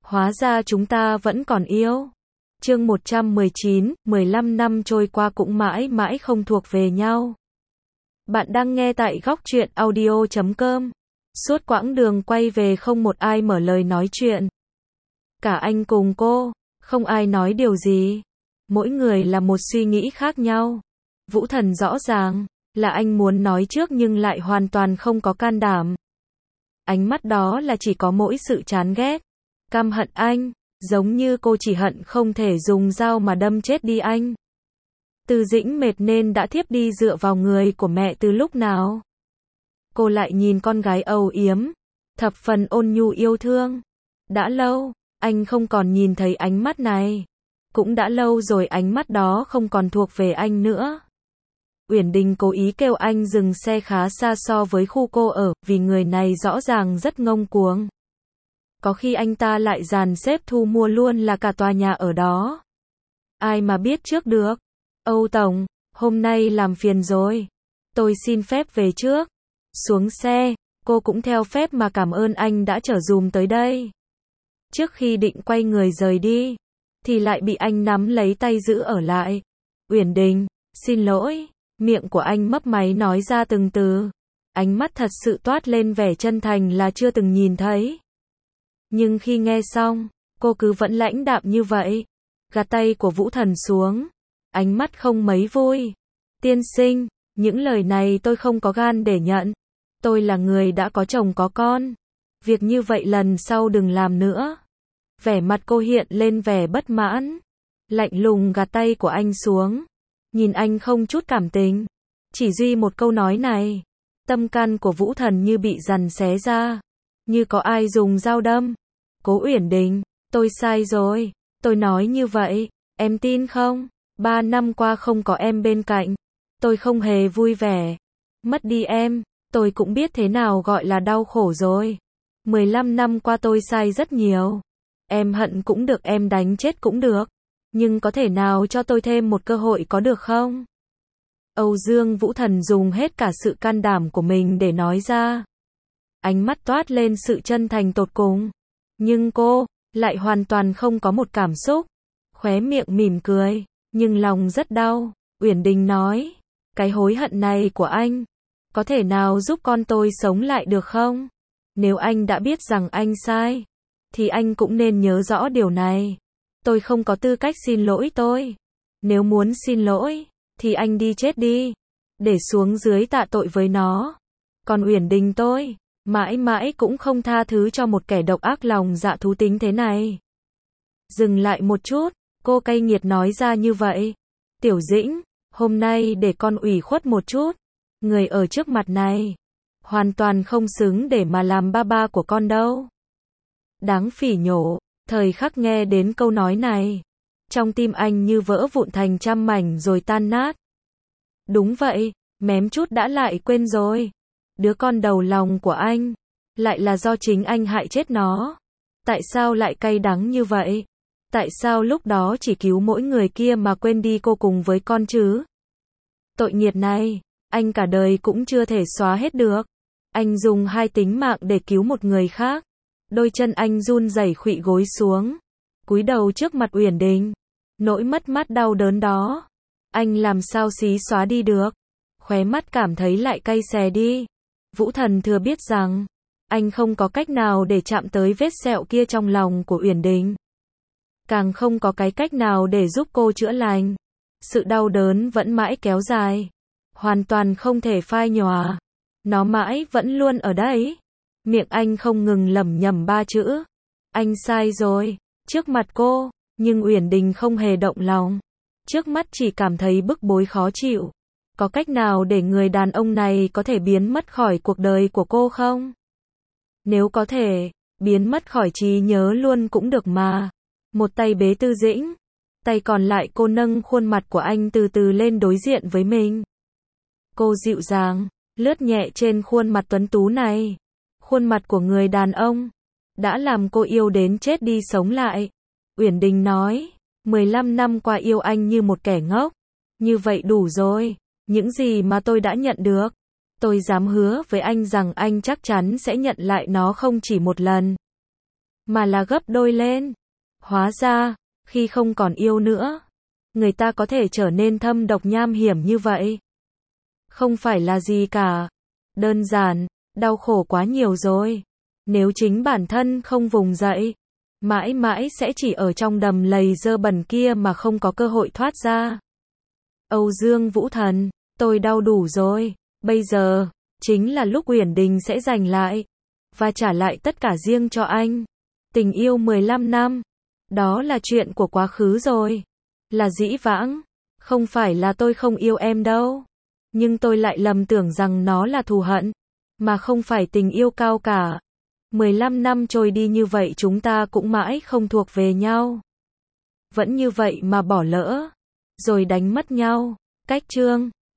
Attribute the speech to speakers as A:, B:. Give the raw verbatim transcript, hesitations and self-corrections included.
A: Hóa ra chúng ta vẫn còn yêu. Chương một trăm mười chín, mười lăm năm trôi qua cũng mãi mãi không thuộc về nhau. Bạn đang nghe tại góc truyện audio chấm com. Suốt quãng đường quay về không một ai mở lời nói chuyện. Cả anh cùng cô, không ai nói điều gì. Mỗi người là một suy nghĩ khác nhau. Vũ Thần rõ ràng là anh muốn nói trước nhưng lại hoàn toàn không có can đảm. Ánh mắt đó là chỉ có mỗi sự chán ghét, căm hận anh, giống như cô chỉ hận không thể dùng dao mà đâm chết đi anh. Từ Dĩnh mệt nên đã thiếp đi dựa vào người của mẹ từ lúc nào. Cô lại nhìn con gái âu yếm, thập phần ôn nhu yêu thương. Đã lâu, anh không còn nhìn thấy ánh mắt này. Cũng đã lâu rồi ánh mắt đó không còn thuộc về anh nữa. Uyển Đình cố ý kêu anh dừng xe khá xa so với khu cô ở, vì người này rõ ràng rất ngông cuồng. Có khi anh ta lại dàn xếp thu mua luôn là cả tòa nhà ở đó. Ai mà biết trước được. Âu Tổng, hôm nay làm phiền rồi. Tôi xin phép về trước. Xuống xe, cô cũng theo phép mà cảm ơn anh đã chở dùm tới đây. Trước khi định quay người rời đi, thì lại bị anh nắm lấy tay giữ ở lại. Uyển Đình, xin lỗi. Miệng của anh mấp máy nói ra từng từ. Ánh mắt thật sự toát lên vẻ chân thành là chưa từng nhìn thấy. Nhưng khi nghe xong, cô cứ vẫn lãnh đạm như vậy. Gạt tay của Vũ Thần xuống. Ánh mắt không mấy vui. Tiên sinh, những lời này tôi không có gan để nhận. Tôi là người đã có chồng có con. Việc như vậy lần sau đừng làm nữa. Vẻ mặt cô hiện lên vẻ bất mãn. Lạnh lùng gạt tay của anh xuống. Nhìn anh không chút cảm tình. Chỉ duy một câu nói này. Tâm can của Vũ Thần như bị dằn xé ra. Như có ai dùng dao đâm. Cố Uyển Đình, tôi sai rồi. Tôi nói như vậy, em tin không? Ba năm qua không có em bên cạnh. Tôi không hề vui vẻ. Mất đi em, tôi cũng biết thế nào gọi là đau khổ rồi. mười lăm năm qua tôi sai rất nhiều. Em hận cũng được, em đánh chết cũng được. Nhưng có thể nào cho tôi thêm một cơ hội có được không? Âu Dương Vũ Thần dùng hết cả sự can đảm của mình để nói ra. Ánh mắt toát lên sự chân thành tột cùng. Nhưng cô, lại hoàn toàn không có một cảm xúc. Khóe miệng mỉm cười, nhưng lòng rất đau. Uyển Đình nói, cái hối hận này của anh, có thể nào giúp con tôi sống lại được không? Nếu anh đã biết rằng anh sai, thì anh cũng nên nhớ rõ điều này. Tôi không có tư cách xin lỗi tôi. Nếu muốn xin lỗi, thì anh đi chết đi. Để xuống dưới tạ tội với nó. Còn Uyển Đình tôi, mãi mãi cũng không tha thứ cho một kẻ độc ác lòng dạ thú tính thế này. Dừng lại một chút, cô cay nghiệt nói ra như vậy. Tiểu Dĩnh, hôm nay để con ủy khuất một chút. Người ở trước mặt này, hoàn toàn không xứng để mà làm ba ba của con đâu. Đáng phỉ nhổ. Thời khắc nghe đến câu nói này, trong tim anh như vỡ vụn thành trăm mảnh rồi tan nát. Đúng vậy, mém chút đã lại quên rồi. Đứa con đầu lòng của anh, lại là do chính anh hại chết nó. Tại sao lại cay đắng như vậy? Tại sao lúc đó chỉ cứu mỗi người kia mà quên đi cô cùng với con chứ? Tội nghiệt này, anh cả đời cũng chưa thể xóa hết được. Anh dùng hai tính mạng để cứu một người khác. Đôi chân anh run rẩy khuỵu gối xuống, cúi đầu trước mặt Uyển Đình. Nỗi mất mát đau đớn đó, anh làm sao xí xóa đi được. Khóe mắt cảm thấy lại cay xè đi. Vũ Thần thừa biết rằng, anh không có cách nào để chạm tới vết sẹo kia trong lòng của Uyển Đình. Càng không có cái cách nào để giúp cô chữa lành. Sự đau đớn vẫn mãi kéo dài. Hoàn toàn không thể phai nhòa. Nó mãi vẫn luôn ở đấy. Miệng anh không ngừng lẩm nhẩm ba chữ. Anh sai rồi. Trước mặt cô, nhưng Uyển Đình không hề động lòng. Trước mắt chỉ cảm thấy bức bối khó chịu. Có cách nào để người đàn ông này có thể biến mất khỏi cuộc đời của cô không? Nếu có thể, biến mất khỏi trí nhớ luôn cũng được mà. Một tay bế Tư Dĩnh, tay còn lại cô nâng khuôn mặt của anh từ từ lên đối diện với mình. Cô dịu dàng, lướt nhẹ trên khuôn mặt tuấn tú này. Khuôn mặt của người đàn ông đã làm cô yêu đến chết đi sống lại. Uyển Đình nói, mười lăm năm qua yêu anh như một kẻ ngốc. Như vậy đủ rồi. Những gì mà tôi đã nhận được, tôi dám hứa với anh rằng anh chắc chắn sẽ nhận lại nó không chỉ một lần. mà là gấp đôi lên. Hóa ra, khi không còn yêu nữa, người ta có thể trở nên thâm độc nham hiểm như vậy. Không phải là gì cả. Đơn giản, đau khổ quá nhiều rồi. Nếu chính bản thân không vùng dậy, mãi mãi sẽ chỉ ở trong đầm lầy dơ bẩn kia mà không có cơ hội thoát ra. Âu Dương Vũ Thần, tôi đau đủ rồi. Bây giờ, chính là lúc Uyển Đình sẽ giành lại và trả lại tất cả riêng cho anh. Tình yêu mười lăm năm, đó là chuyện của quá khứ rồi. Là dĩ vãng. Không phải là tôi không yêu em đâu. Nhưng tôi lại lầm tưởng rằng nó là thù hận, mà không phải tình yêu cao cả. mười lăm năm trôi đi như vậy chúng ta cũng mãi không thuộc về nhau. Vẫn như vậy mà bỏ lỡ, rồi đánh mất nhau. Cách chương